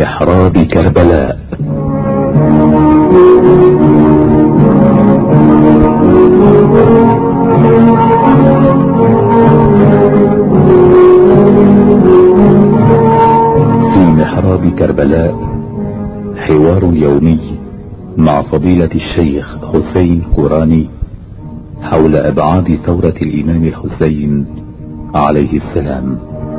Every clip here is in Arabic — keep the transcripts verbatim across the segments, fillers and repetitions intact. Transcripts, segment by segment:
محراب كربلاء. في محراب كربلاء حوار يومي مع فضيلة الشيخ حسين قراني حول أبعاد ثورة الإمام الحسين عليه السلام.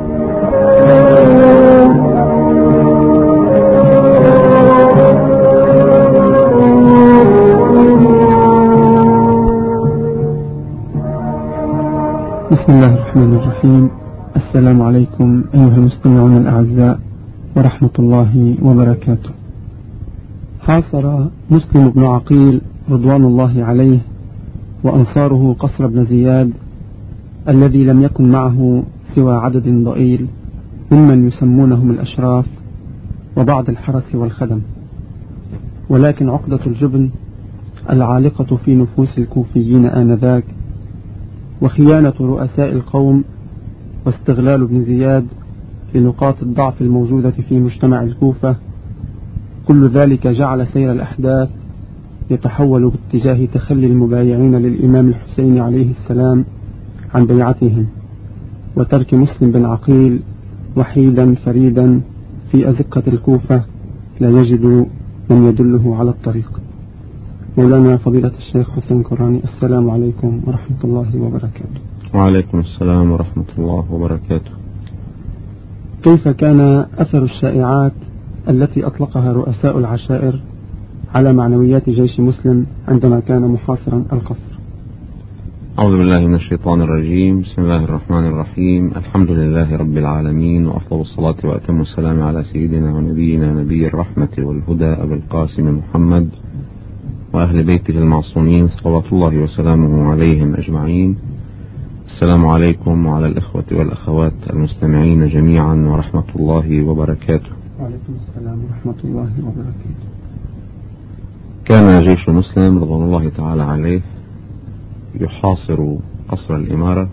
بسم الله الرحمن الرحيم. السلام عليكم أيها المستمعون الأعزاء ورحمة الله وبركاته. حاصر مسلم بن عقيل رضوان الله عليه وأنصاره قصر بن زياد الذي لم يكن معه سوى عدد ضئيل ممن يسمونهم الأشراف وبعض الحرس والخدم، ولكن عقدة الجبن العالقة في نفوس الكوفيين آنذاك وخيانة رؤساء القوم واستغلال ابن زياد لنقاط الضعف الموجودة في مجتمع الكوفة، كل ذلك جعل سير الأحداث يتحول باتجاه تخلي المبايعين للإمام الحسين عليه السلام عن بيعتهم وترك مسلم بن عقيل وحيدا فريدا في أزقة الكوفة لا يجد من يدله على الطريق. مولانا فضيلة الشيخ حسين قراني، السلام عليكم ورحمة الله وبركاته. وعليكم السلام ورحمة الله وبركاته. كيف كان أثر الشائعات التي أطلقها رؤساء العشائر على معنويات جيش مسلم عندما كان محاصرا القصر؟ أعوذ بالله من الشيطان الرجيم. بسم الله الرحمن الرحيم. الحمد لله رب العالمين، وأفضل الصلاة وأتم السلام على سيدنا ونبينا نبي الرحمة والهدى أبي القاسم محمد وأهل بيته المعصومين صلوات الله وسلامه عليهم أجمعين. السلام عليكم وعلى الإخوة والأخوات المستمعين جميعا ورحمة الله وبركاته. وعليكم السلام ورحمة الله وبركاته. كان جيش مسلم رضوان الله تعالى عليه يحاصر قصر الإمارة،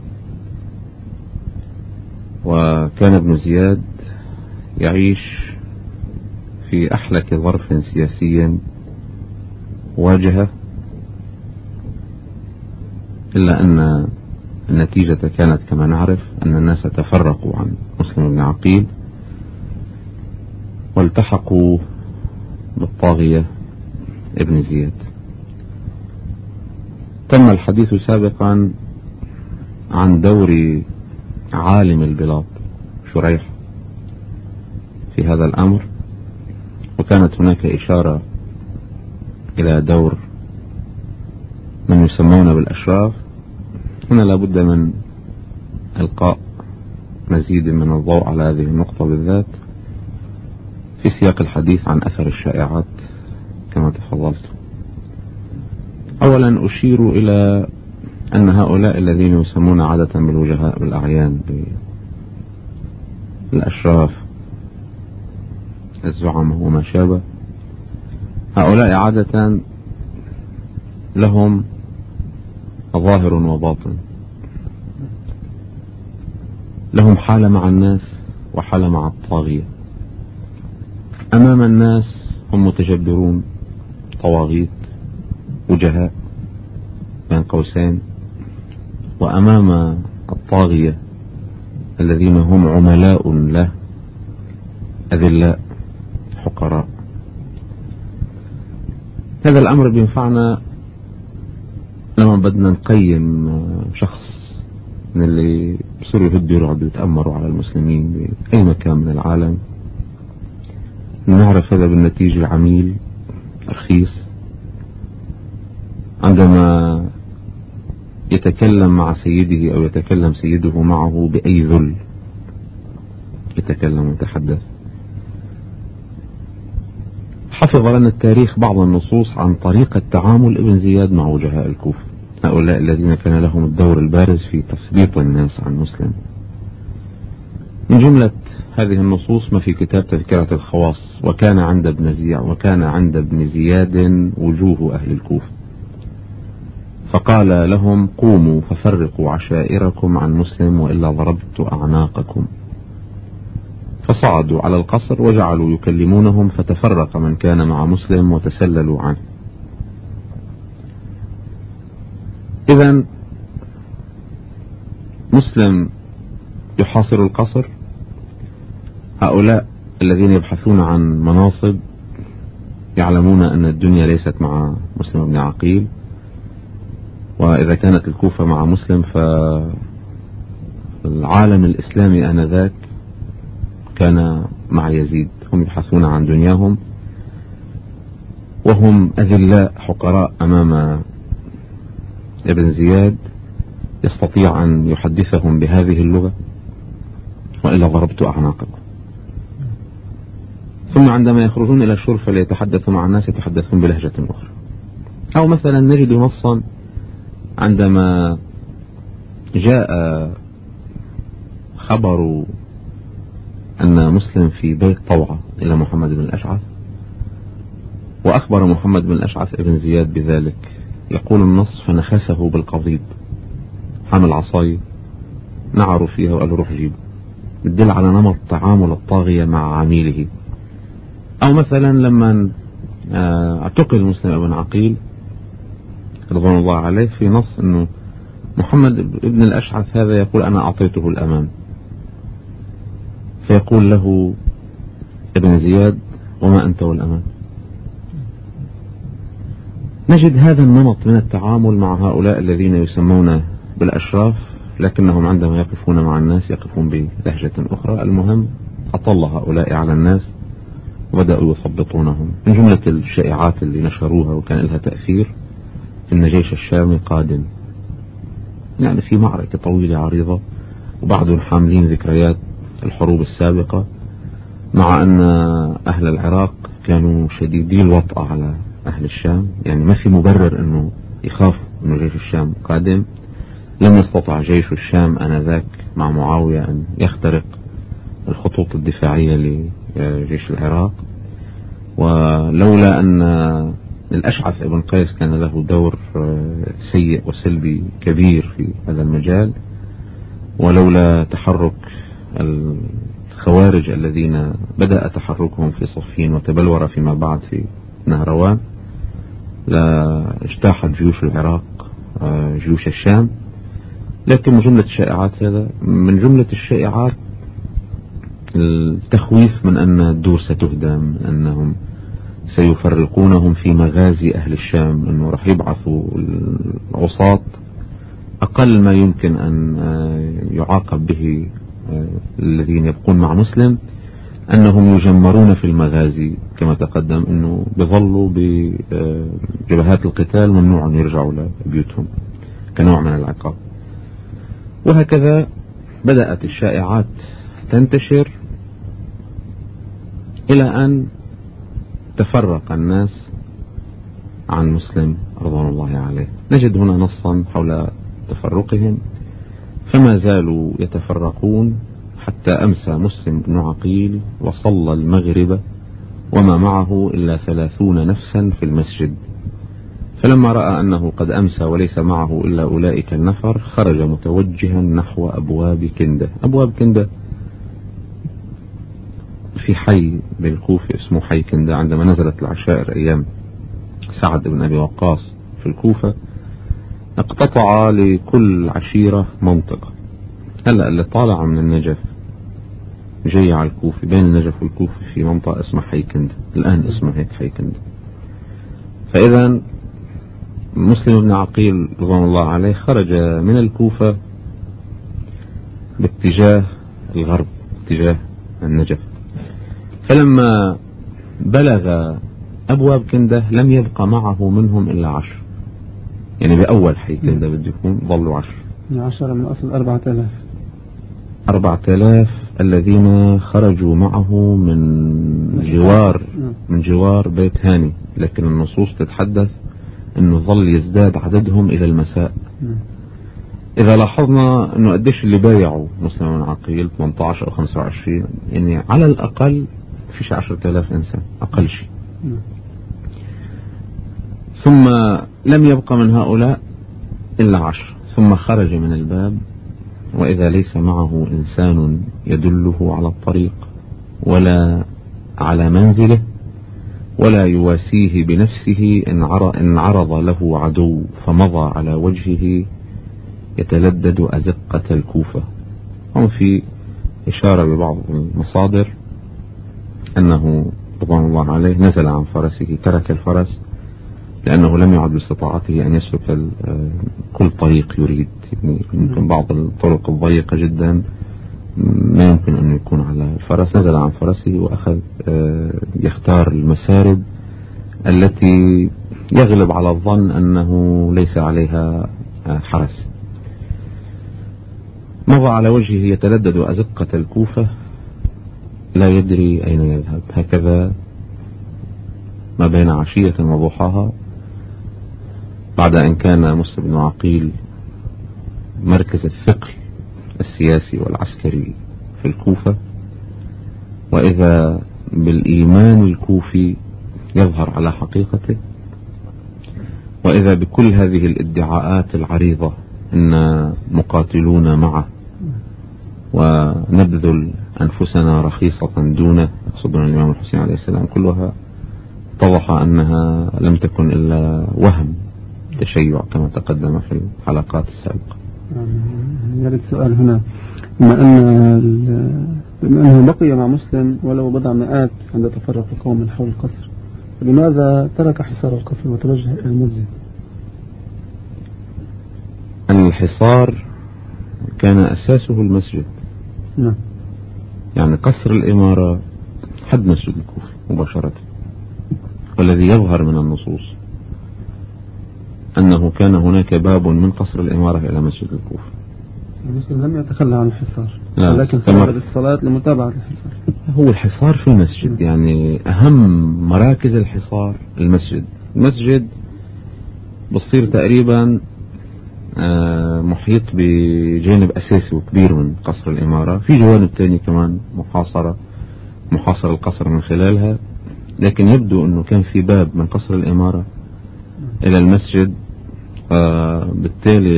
وكان ابن زياد يعيش في أحلك ظرف سياسي واجهه، إلا أن النتيجة كانت كما نعرف أن الناس تفرقوا عن مسلم بن عقيل والتحقوا بالطاغية ابن زياد. تم الحديث سابقا عن دور عالم البلاد شريح في هذا الأمر، وكانت هناك إشارة إلى دور من يسمون بالأشراف. هنا لابد من إلقاء مزيد من الضوء على هذه النقطة بالذات في سياق الحديث عن أثر الشائعات كما تفضلت. أولا أشير إلى أن هؤلاء الذين يسمون عادة بالوجهاء بالأعيان بالأشراف الزعماء وما شابه، هؤلاء عادة لهم ظاهر وباطن، لهم حالة مع الناس وحالة مع الطاغية. أمام الناس هم متجبرون طواغيت وجهاء بين قوسين، وأمام الطاغية الذين هم عملاء له أذلاء حقراء. هذا الأمر بينفعنا لما بدنا نقيم شخص من اللي بصيروا يهدوا يرعدوا يتأمروا على المسلمين بأي مكان من العالم، نعرف هذا بالنتيجة عميل رخيص عندما يتكلم مع سيده أو يتكلم سيده معه بأي ذل يتكلم ويتحدث. حفظ لنا التاريخ بعض النصوص عن طريقة تعامل ابن زياد مع وجهاء الكوفة، هؤلاء الذين كان لهم الدور البارز في تثبيط الناس عن مسلم. من جملة هذه النصوص ما في كتاب تذكرة الخواص: وكان عند ابن زياد وكان عند ابن زياد وجوه أهل الكوفة، فقال لهم: قوموا ففرقوا عشائركم عن مسلم وإلا ضربت أعناقكم. فصعدوا على القصر وجعلوا يكلمونهم، فتفرق من كان مع مسلم وتسللوا عنه. إذن مسلم يحاصر القصر، هؤلاء الذين يبحثون عن مناصب يعلمون أن الدنيا ليست مع مسلم بن عقيل، وإذا كانت الكوفة مع مسلم فالعالم الإسلامي آنذاك كان مع يزيد. هم يبحثون عن دنياهم وهم أذلاء حقراء أمام ابن زياد يستطيع أن يحدثهم بهذه اللغة، وإلا ضربت أعناقكم. ثم عندما يخرجون إلى الشرفة ليتحدثوا مع الناس يتحدثون بلهجة أخرى. أو مثلا نجد نصا عندما جاء خبر أن مسلم في بيت طوعة إلى محمد بن الأشعث، وأخبر محمد بن الأشعث ابن زياد بذلك، يقول النص: فنخسه بالقضيب، حمل عصاي نعروا فيها وقال روح جيب، يدل على نمط تعامل الطاغية مع عميله. أو مثلا لما اعتقل مسلم بن عقيل رضوان الله عليه، في نص أنه محمد بن الأشعث هذا يقول أنا أعطيته الأمان، فيقول له ابن زياد: وما أنت والأمان. نجد هذا النمط من التعامل مع هؤلاء الذين يسمون بالأشراف، لكنهم عندما يقفون مع الناس يقفون بلهجة أخرى. المهم أطل هؤلاء على الناس وبدأوا يثبطونهم. من جملة الشائعات اللي نشروها وكان لها تأثير إن جيش الشام قادم، يعني في معركة طويلة عريضة، وبعضهم حاملين ذكريات الحروب السابقة، مع أن أهل العراق كانوا شديدي الوطأة على أهل الشام، يعني ما في مبرر أنه يخافوا أنه جيش الشام قادم. لم يستطع جيش الشام آنذاك مع معاوية أن يخترق الخطوط الدفاعية لجيش العراق، ولولا أن الأشعث ابن قيس كان له دور سيء وسلبي كبير في هذا المجال، ولولا تحرك الخوارج الذين بدأ تحركهم في صفين وتبلور فيما بعد في نهروان، لاجتاحت جيوش العراق جيوش الشام. لكن من جملة الشائعات هذا، من جملة الشائعات التخويف من أن الدور ستهدم، أنهم سيفرقونهم في مغازي أهل الشام، أنه رح يبعثوا العصاة أقل ما يمكن أن يعاقب به الذين يبقون مع مسلم، أنهم يجمرون في المغازي كما تقدم، أنه بظلوا بجبهات القتال ممنوع أن يرجعوا لبيوتهم كنوع من العقاب. وهكذا بدأت الشائعات تنتشر إلى أن تفرق الناس عن مسلم رضوان الله عليه. نجد هنا نصا حول تفرقهم: فما زالوا يتفرقون حتى أمسى مسلم بن عقيل وصلى المغرب وما معه إلا ثلاثون نفسا في المسجد، فلما رأى أنه قد أمسى وليس معه إلا أولئك النفر خرج متوجها نحو أبواب كندة. أبواب كندة في حي بالكوفة اسمه حي كندة. عندما نزلت العشائر أيام سعد بن أبي وقاص في الكوفة اقتطع لكل عشيرة منطقة. هلأ اللي طالع من النجف جاي على الكوفة، بين النجف والكوفة في منطقة اسمها حي كندة، الآن اسمها هيك حي كندة. فإذا مسلم بن عقيل رضوان الله عليه خرج من الكوفة باتجاه الغرب، اتجاه النجف. فلما بلغ أبواب كندة لم يبقى معه منهم إلا عشر، يعني بأول حي كندة بده يكون ظلوا عشر. عشرة من أصل أربعة آلاف. أربعة آلاف الذين خرجوا معه من جوار من جوار بيت هاني، لكن النصوص تتحدث أنه ظل يزداد عددهم إلى المساء. إذا لاحظنا أنه قديش اللي بايعوا مسلم بن عقيل ثمانية عشر أو خمسة وعشرين، يعني على الأقل فيش عشرة آلاف إنسان أقل شيء. ثم لم يبقى من هؤلاء إلا عشر، ثم خرج من الباب وإذا ليس معه إنسان يدله على الطريق ولا على منزله، ولا يواسيه بنفسه إن عرض له عدو فمضى على وجهه يتلدد أزقة الكوفة. هم في إشارة ببعض المصادر أنه رضوان الله عليه نزل عن فرسه، ترك الفرس لأنه لم يعد باستطاعته أن يسلك كل طريق يريد. يعني يمكن بعض الطرق الضيقة جدا ما يمكن أن يكون على الفرس. نزل عن فرسه وأخذ يختار المسارب التي يغلب على الظن أنه ليس عليها حرس. مضى على وجهه يتلدد أزقة الكوفة لا يدري أين يذهب، هكذا ما بين عشية وضحاها، بعد أن كان مسلم بن عقيل مركز الثقل السياسي والعسكري في الكوفة، وإذا بالإيمان الكوفي يظهر على حقيقته، وإذا بكل هذه الادعاءات العريضة أن مقاتلون معه ونبذل أنفسنا رخيصة دونه، يقصدون الإمام الحسين عليه السلام، كلها اتضح أنها لم تكن إلا وهم تشيع كما تقدم في الحلقات السابقة. يرد سؤال هنا، بما أن بما أنه بقي مع مسلم ولو بضع مئات عند تفرق القوم من حول القصر، لماذا ترك حصار القصر وتوجه إلى المسجد؟ الحصار كان أساسه المسجد. نعم. يعني قصر الإمارة حد مسجد الكوفة مباشرة، والذي يظهر من النصوص أنه كان هناك باب من قصر الإمارة إلى مسجد الكوفة. المسلم لم يتخلى عن الحصار، ولكن استمر بالصلاة لمتابعة الحصار. هو الحصار في المسجد، يعني أهم مراكز الحصار المسجد. المسجد بصير تقريبا محيط بجانب أساسي وكبير من قصر الإمارة، في جوانب تانية كمان محاصرة محاصر القصر من خلالها، لكن يبدو أنه كان في باب من قصر الإمارة إلى المسجد. بالتالي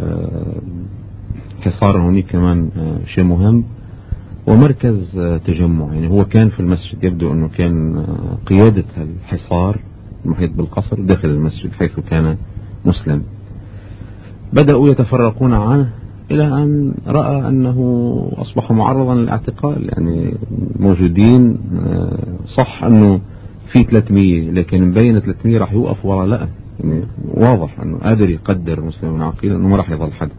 الحصار هوني كمان شيء مهم ومركز تجمع. يعني هو كان في المسجد، يبدو أنه كان قيادة الحصار المحيط بالقصر داخل المسجد حيث كان مسلم. بدأوا يتفرقون عنه إلى أن رأى أنه أصبح معرضا للاعتقال. يعني موجودين صح أنه في ثلاثمية، لكن مبين ثلاثمية راح يوقف وراء، لا يعني واضح أنه قادر يقدر مسلم بن عقيل أنه ما راح يظل حد.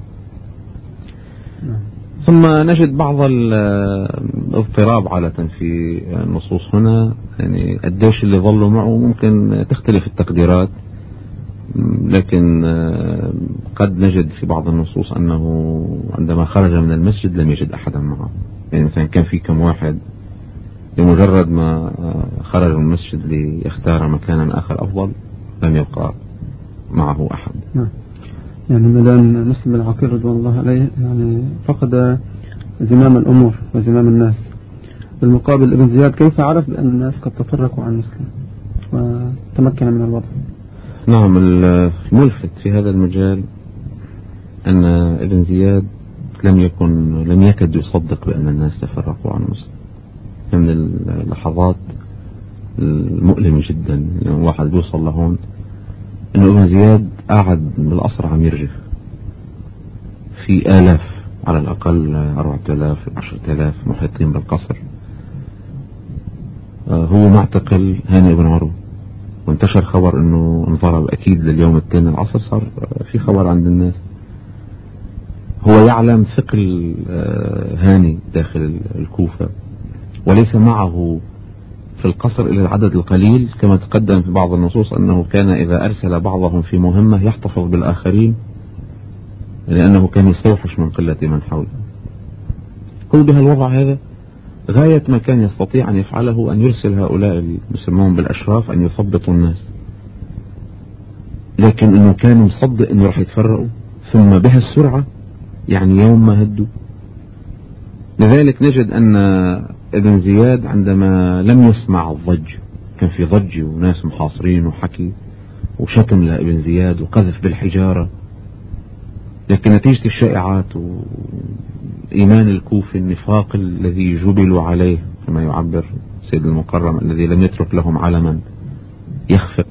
ثم نجد بعض الاضطراب عادة في النصوص هنا، يعني قديش اللي ظلوا معه ممكن تختلف التقديرات، لكن قد نجد في بعض النصوص أنه عندما خرج من المسجد لم يجد أحدا معه. يعني مثلا كان في كم واحد بمجرد ما خرج من المسجد ليختار مكانا آخر أفضل لم يبقى معه أحد. يعني مدام مسلم بن عقيل رضوان الله عليه يعني فقد زمام الأمور وزمام الناس. بالمقابل ابن زياد كيف عرف بأن الناس قد تفرقوا عن مسلم وتمكن من الوضع؟ نعم، الملفت في هذا المجال أن ابن زياد لم يكن لم يكد يصدق بأن الناس تفرقوا عن مسلم. من اللحظات المؤلمة جدا يعني واحد بيوصل لهون أنه ابن زياد قاعد بالقصر عم يرجف في آلاف على الأقل أربعة آلاف عشرة آلاف محيطين بالقصر. هو معتقل هاني بن عروة، وانتشر خبر انه انضرب. اكيد لليوم الثاني العصر صار في خبر عند الناس. هو يعلم ثقل هاني داخل الكوفة، وليس معه في القصر إلى العدد القليل كما تقدم في بعض النصوص أنه كان إذا أرسل بعضهم في مهمة يحتفظ بالآخرين لأنه كان يستوحش من قلة من حوله. قل بها الوضع هذا غاية ما كان يستطيع أن يفعله أن يرسل هؤلاء المسمون بالأشراف أن يثبطوا الناس، لكن أنه كان مصدق أنه راح يتفرقوا ثم بها السرعة يعني يوم ما هدوا. لذلك نجد أن ابن زياد عندما لم يسمع الضج، كان في ضج وناس محاصرين وحكي وشتم لابن زياد وقذف بالحجارة، لكن نتيجة الشائعات وإيمان الكوفي النفاق الذي جبلوا عليه كما يعبر سيد المكرم الذي لم يترك لهم علما يخفق.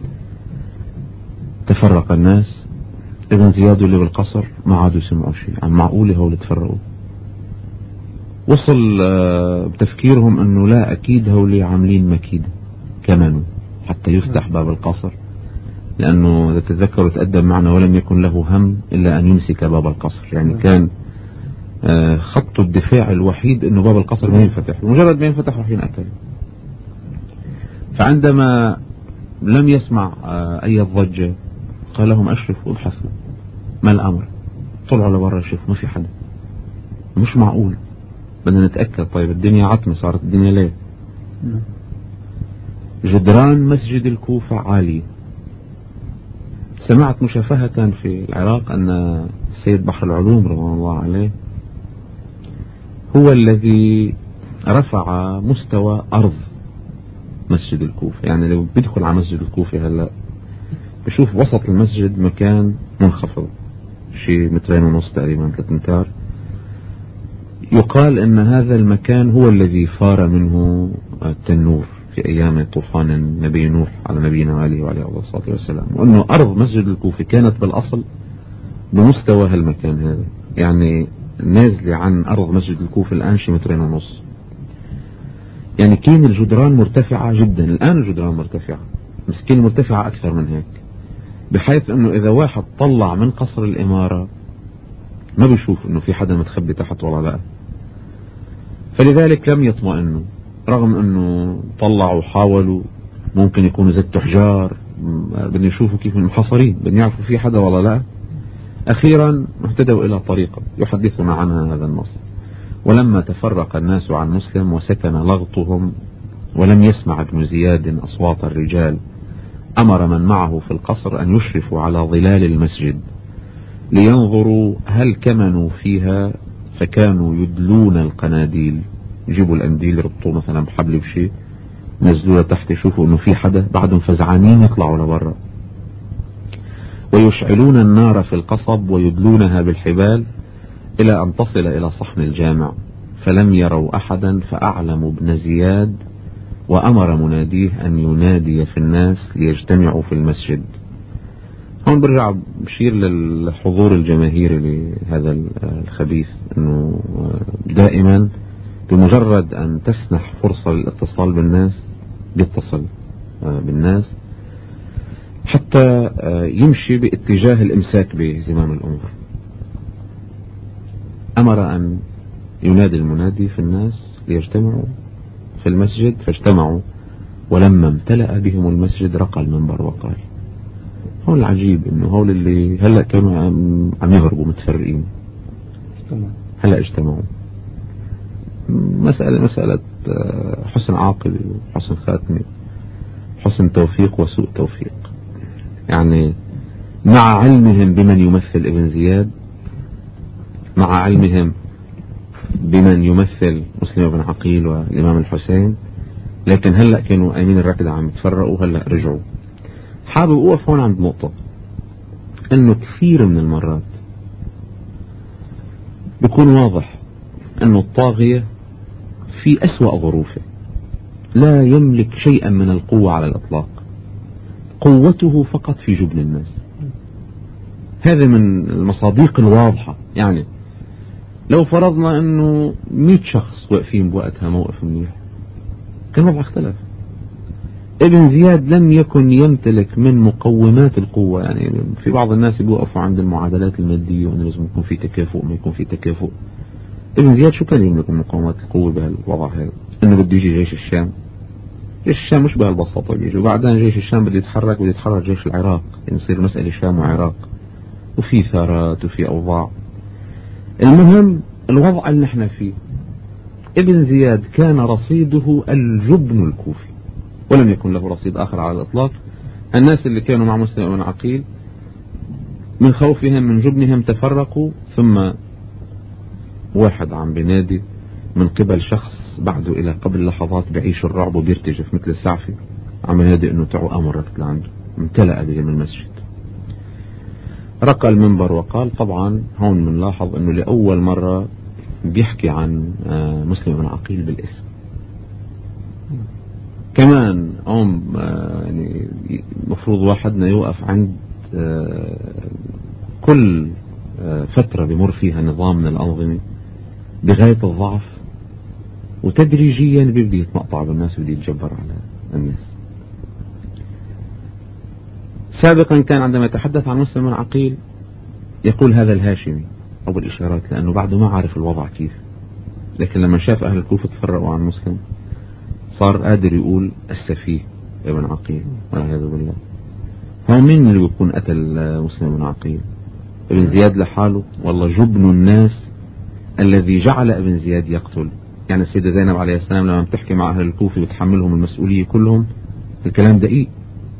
تفرق الناس، ابن زياد اللي بالقصر ما عادوا يسمعوا شيء عن معقولة هول تفرقوا. وصل بتفكيرهم انه لا اكيد هولي عاملين مكيدة كمان حتى يفتح باب القصر، لانه اذا تتذكروا تقدم معنا ولم يكن له هم الا ان يمسك باب القصر، يعني كان خط الدفاع الوحيد انه باب القصر ما ينفتح، مجرد ما ينفتح راح ينقتل. فعندما لم يسمع اي ضجة قال لهم اشرفوا ابحثوا ما الامر. طلعوا لبرا شوفوا ما في حدا، مش معقول، بدنا نتأكد. طيب الدنيا عتمة، صارت الدنيا ليل. جدران مسجد الكوفة عالية. سمعت مشافهة في العراق أن السيد بحر العلوم رضوان الله عليه هو الذي رفع مستوى أرض مسجد الكوفة. يعني لو بيدخل على مسجد الكوفة هلأ بشوف وسط المسجد مكان منخفض شيء مترين ونص تقريبا ثلاث امتار. يقال ان هذا المكان هو الذي فار منه التنور في ايام طوفان النبي نوح على نبينا وعليه وعليه الصلاة والسلام، وانه ارض مسجد الكوفة كانت بالاصل بمستوى هالمكان هذا، يعني نازلة عن ارض مسجد الكوفة الان شي مترين ونص. يعني كان الجدران مرتفعة جدا، الان الجدران مرتفعة بس كان مرتفعة اكثر من هيك، بحيث انه اذا واحد طلع من قصر الامارة ما بيشوف انه في حدا متخبي تحت ولا لا. فلذلك لم يطمئنوا، رغم انه طلعوا وحاولوا ممكن يكونوا زدوا حجار، بدهم يشوفوا كيف محاصرين، بدهم يعرفوا في حدا ولا لا. اخيرا اهتدوا الى طريقة يحدثنا عنها هذا النص: ولما تفرق الناس عن مسلم وسكن لغطهم ولم يسمع ابن زياد اصوات الرجال امر من معه في القصر ان يشرفوا على ظلال المسجد لينظروا هل كمنوا فيها، فكانوا يدلون القناديل، يجيبوا القنديل يربطوه مثلا بحبل بشيء نزلوها تحت يشوفوا انه في حدا، بعدهم فزعانين يطلعوا لبرا ويشعلون النار في القصب ويدلونها بالحبال الى ان تصل الى صحن الجامع، فلم يروا احدا فاعلموا ابن زياد وامر مناديه ان ينادي في الناس ليجتمعوا في المسجد. هون برجع بشير للحضور الجماهيري لهذا الخبيث، انه دائما بمجرد ان تسنح فرصة للاتصال بالناس يتصل بالناس حتى يمشي باتجاه الامساك بزمام الامور. امر ان ينادي المنادي في الناس ليجتمعوا في المسجد، فاجتمعوا، ولما امتلأ بهم المسجد رقى المنبر وقال. هون العجيب انه هول اللي هلأ كانوا عم يهربوا متفرقين هلأ اجتمعوا. مسألة مسألة حسن عاقل وحسن خاتمة، حسن توفيق وسوء توفيق. يعني مع علمهم بمن يمثل ابن زياد، مع علمهم بمن يمثل مسلم بن عقيل والإمام الحسين، لكن هلأ كانوا قايمين الركض عم يتفرقوا، هلأ رجعوا. حابب أوقف هون عند نقطة، انه كثير من المرات بيكون واضح انه الطاغية في أسوأ ظروفه لا يملك شيئا من القوة على الإطلاق، قوته فقط في جبن الناس. هذا من المصادق الواضحة. يعني لو فرضنا انه مئة شخص واقفين بوقتها موقف منيح كان الوضع اختلف. ابن زياد لم يكن يمتلك من مقومات القوة. يعني في بعض الناس بيوقفوا عند المعادلات المادية وانه لازم يكون في تكافؤ، ما يكون في تكافؤ. ابن زياد شو كان يملك من مقومات القوة بهالوضع هذا؟ انه بده يجي جيش الشام. جيش الشام مش بهالبساطة بيجي، وبعدين جيش الشام بده يتحرك، بده يتحرك جيش العراق، يعني يصير مسألة شام وعراق وفي ثارات وفي اوضاع. المهم الوضع اللي نحن فيه، ابن زياد كان رصيده الجبن الكوفي ولم يكن له رصيد آخر على الإطلاق. الناس اللي كانوا مع مسلم بن عقيل من خوفهم من جبنهم تفرقوا، ثم واحد عم بنادي من قبل شخص بعده إلى قبل لحظات بعيش الرعب وبيرتجف مثل السعفي، عم ينادي انه تعوا امر ركض لعنده. امتلأ بهم المسجد. رقى المنبر وقال. طبعا هون بنلاحظ انه لأول مرة بيحكي عن مسلم بن عقيل بالاسم، كمان هم يعني مفروض واحدنا يوقف عند كل فترة بمر فيها نظام من الأنظمة بغاية الضعف، وتدريجيا بيبدي يتمقطع بالناس وبيبدي يتجبر على الناس. سابقا كان عندما يتحدث عن مسلم عقيل يقول هذا الهاشمي أو بالإشارات، لأنه بعده ما عارف الوضع كيف، لكن لما شاف أهل الكوفة تفرقوا عن مسلم صار قادر يقول السفيه ابن عقيل والعياذ بالله. هو مين اللي بيكون قتل مسلم بن عقيل؟ ابن زياد لحاله؟ والله جبن الناس الذي جعل ابن زياد يقتل. يعني السيدة زينب عليه السلام لما بتحكي مع أهل الكوفة بتحملهم المسؤولية كلهم، الكلام دقيق،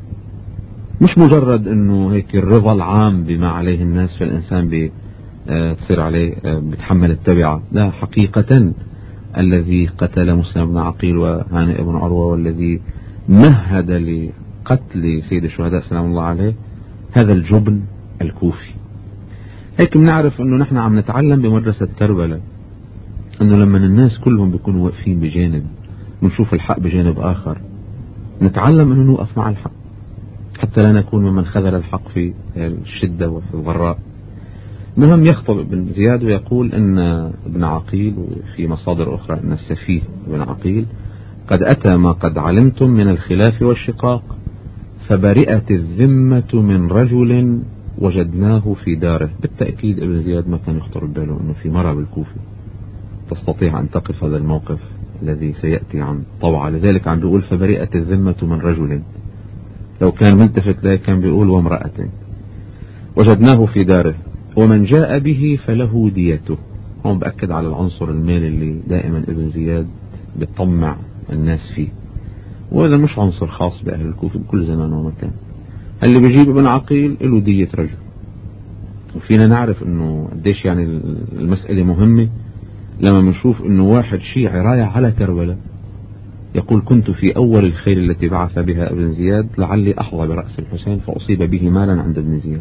مش مجرد انه هيك الرضا العام بما عليه الناس فالإنسان بتصير عليه بتحمل التبعة. لا، حقيقة الذي قتل مسلم بن عقيل وهانئ بن عروة والذي مهد لقتل سيد الشهداء سلام الله عليه هذا الجبن الكوفي. هيك بنعرف انه نحن عم نتعلم بمدرسة كربلاء انه لما الناس كلهم بيكونوا واقفين بجانب ونشوف الحق بجانب اخر نتعلم انه نوقف مع الحق حتى لا نكون ممن خذل الحق في الشدة وفي الضراء. المهم يخطب ابن زياد ويقول ان ابن عقيل، وفي مصادر اخرى ان السفيه ابن عقيل قد اتى ما قد علمتم من الخلاف والشقاق، فبرئت الذمة من رجل وجدناه في داره. بالتأكيد ابن زياد ما كان يخطر بباله انه في مرة بالكوفة تستطيع ان تقف هذا الموقف الذي سيأتي عن طوعة، لذلك عم بيقول فبرئت الذمة من رجل. لو كان ملتفت له كان بيقول وامرأة. وجدناه في داره ومن جاء به فله ديته. هم بأكد على العنصر المالي اللي دائما ابن زياد بيطمع الناس فيه، وهذا مش عنصر خاص بأهل الكوفة بكل زمان ومكان. اللي بيجيب ابن عقيل له دية رجل. وفينا نعرف انه قديش يعني المسألة مهمة لما بنشوف انه واحد شيعي رايح على كربلاء يقول كنت في اول الخيل التي بعث بها ابن زياد لعلي احظى برأس الحسين فاصيب به مالا عند ابن زياد.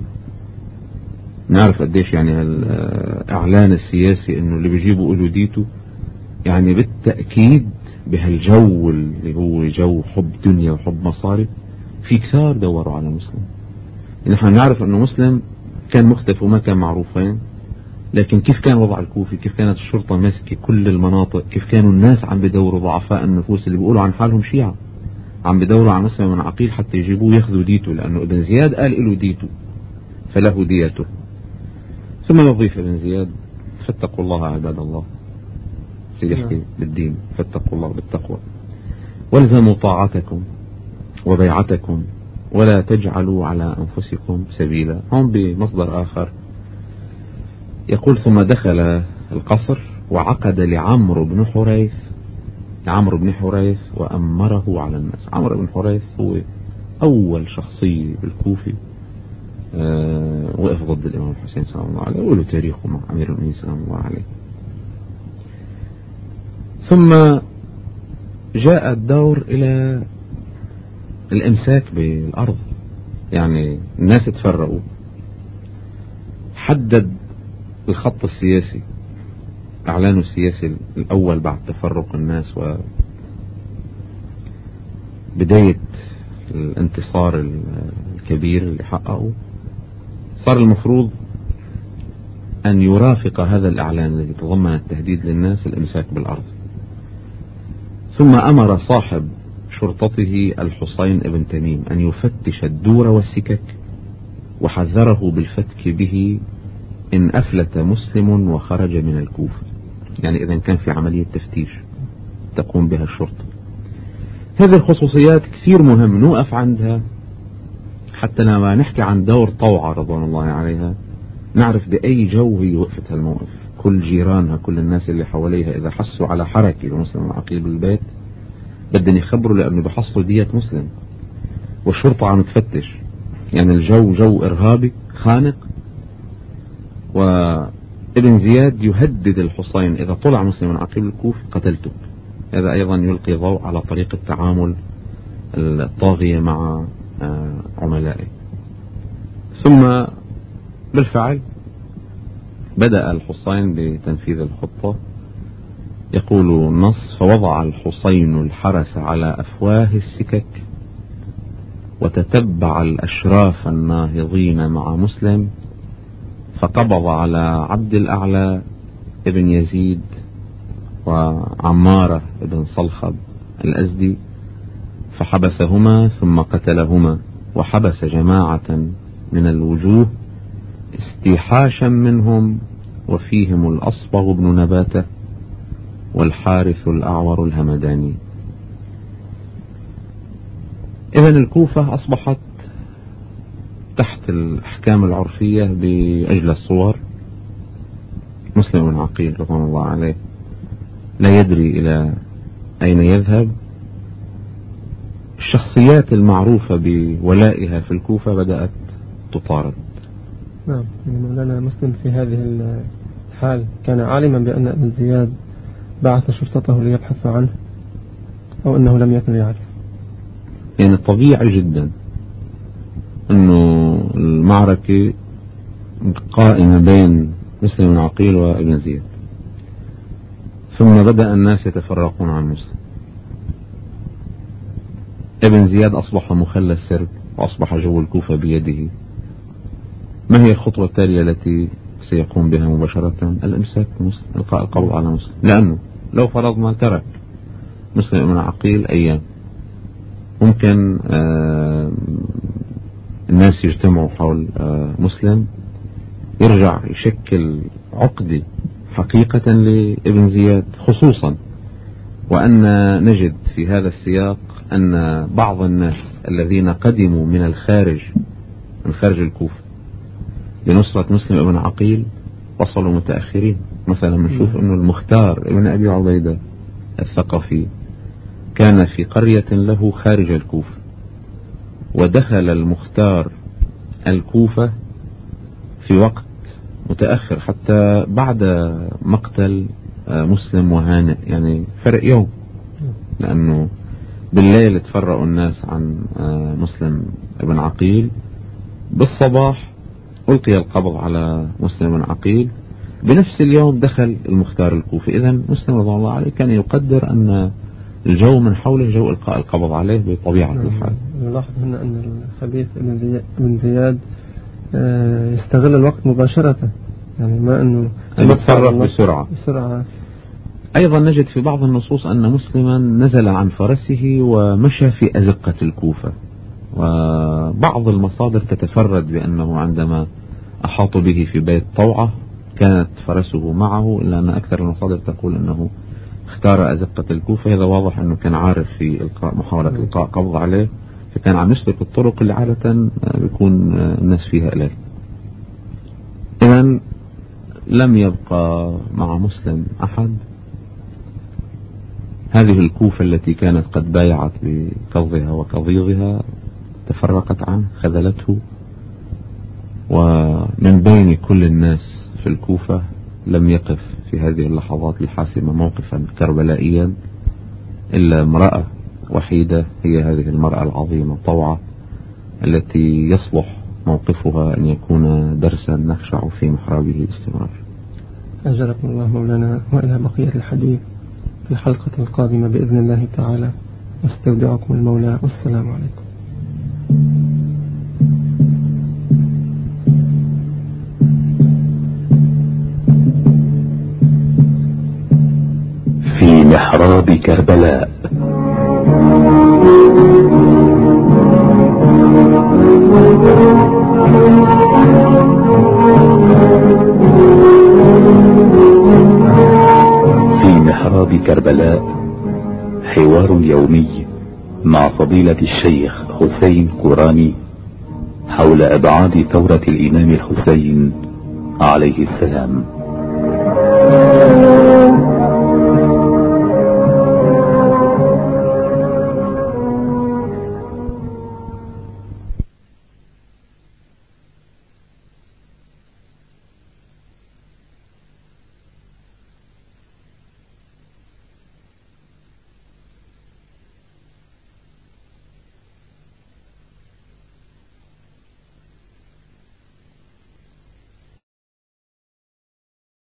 نعرف قديش يعني الاعلان السياسي انه اللي بيجيبوا له ديته يعني بالتأكيد بهالجو اللي هو جو حب دنيا وحب مصاري في كثار دوروا على مسلم. نحن نعرف انه مسلم كان مختفي وما كان معروفين، لكن كيف كان وضع الكوفي، كيف كانت الشرطة ماسكة كل المناطق، كيف كانوا الناس عم بدوروا ضعفاء النفوس اللي بيقولوا عن حالهم شيعة عم بدوروا عن مسلم بن عقيل حتى يجيبوه ياخذوا ديته، لأنه ابن زياد قال له ديته فله ديته. ثم يضيف ابن زياد فاتقوا الله عباد الله، سيحكي بالدين، فاتقوا الله بالتقوى والزموا طاعتكم وبيعتكم ولا تجعلوا على أنفسكم سبيلا. هم بمصدر آخر يقول ثم دخل القصر وعقد لعمرو بن حريث عمرو بن حريث وأمره على الناس. عمرو بن حريث هو أول شخصية بالكوفة أه وقف ضد الإمام الحسين سلام الله عليه، وله تاريخه مع أمير المؤمنين سلام الله عليه. ثم جاء الدور إلى الإمساك بالأرض، يعني الناس تفرقوا، حدد الخط السياسي، اعلانه السياسي الاول بعد تفرق الناس وبداية الانتصار الكبير اللي حققه. صار المفروض ان يرافق هذا الاعلان الذي تضمن التهديد للناس الامساك بالارض. ثم امر صاحب شرطته الحسين ابن تميم ان يفتش الدور والسكك وحذره بالفتك به إن أفلت مسلم وخرج من الكوفة. يعني إذا كان في عملية تفتيش تقوم بها الشرطة. هذه الخصوصيات كثير مهم نوقف عندها حتى لما نحكي عن دور طوعة رضوان الله عليها نعرف بأي جو هي وقفت هالموقف. كل جيرانها كل الناس اللي حواليها إذا حسوا على حركة لمسلم العقيل بالبيت بدهم يخبروا، لأنه بحصلوا دية مسلم والشرطة عم تفتش. يعني الجو جو إرهابي خانق، وابن زياد يهدد الحسين إذا طلع مسلم العقيل الكوفي قتلته. هذا أيضا يلقي ضوء على طريقة التعامل الطاغية مع عملائه. ثم بالفعل بدأ الحسين بتنفيذ الخطة يقول النص: فوضع الحصين الحرس على أفواه السكك وتتبع الأشراف الناهضين مع مسلم، فقبض على عبد الأعلى ابن يزيد وعمارة ابن صلخب الأزدي فحبسهما ثم قتلهما، وحبس جماعة من الوجوه استيحاشا منهم، وفيهم الأصبغ بن نباتة والحارث الأعور الهمداني. إذن الكوفة أصبحت تحت الأحكام العرفية بأجل الصور. مسلم بن عقيل رضوان الله عليه لا يدري إلى أين يذهب. الشخصيات المعروفة بولائها في الكوفة بدأت تطارد. نعم، مولانا مسلم في هذه الحال كان عالما بأن ابن زياد بعث شرطته ليبحث عنه، أو أنه لم يكن يعرف؟ يعني طبيعي جدا أنه المعركة قائمة بين مسلم بن عقيل وابن زياد، ثم بدأ الناس يتفرقون عن مسلم. ابن زياد أصبح مخلى السرب وأصبح جو الكوفة بيده. ما هي الخطوة التالية التي سيقوم بها مباشرة؟ الإمساك مسلم، إلقاء القبض على مسلم، لأنه لو فرضنا ترك مسلم بن عقيل أيام ممكن آه الناس يجتمعوا حول آه مسلم، يرجع يشكل عقدة حقيقة لابن زياد، خصوصا وأن نجد في هذا السياق أن بعض الناس الذين قدموا من الخارج من خارج الكوفة لنصرة مسلم بن عقيل وصلوا متأخرين. مثلا نشوف أنه المختار ابن أبي عبيدة الثقفي كان في قرية له خارج الكوفة، ودخل المختار الكوفة في وقت متأخر حتى بعد مقتل مسلم وهانئ، يعني فرق يوم، لأنه بالليل تفرقوا الناس عن مسلم بن عقيل، بالصباح ألقي القبض على مسلم بن عقيل، بنفس اليوم دخل المختار الكوفي. إذن مسلم رضي الله عليه كان يقدر أن الجو من حوله جو إلقاء القبض عليه بطبيعة الحال. نلاحظ هنا أن الخبيث ابن زياد يستغل الوقت مباشرة، يعني ما أنه يتصرف بسرعة. بسرعة. أيضا نجد في بعض النصوص أن مسلما نزل عن فرسه ومشى في أزقة الكوفة، وبعض المصادر تتفرد بأنه عندما أحاطوا به في بيت طوعة كانت فرسه معه، إلا أن أكثر المصادر تقول أنه اختار أزقة الكوفة. هذا واضح أنه كان عارف في إلقاء محاولة إلقاء قبض عليه، فكان عم يسلك الطرق اللي عادة بيكون الناس فيها إليه. إذن لم يبقى مع مسلم أحد. هذه الكوفة التي كانت قد بايعت بكظها وكظيظها تفرقت عنه، خذلته، ومن بين كل الناس في الكوفة لم يقف في هذه اللحظات الحاسمة موقفا كربلائيا إلا امرأة وحيدة، هي هذه المرأة العظيمة طوعة، التي يصلح موقفها أن يكون درسا نخشع في محرابه الاستمرار. أجركم الله مولانا، وإلى بقية الحديث في الحلقة القادمة بإذن الله تعالى. واستودعكم المولى، والسلام عليكم. في محراب كربلاء. في محراب كربلاء حوار يومي مع فضيلة الشيخ حسين قراني حول أبعاد ثورة الإمام الحسين عليه السلام.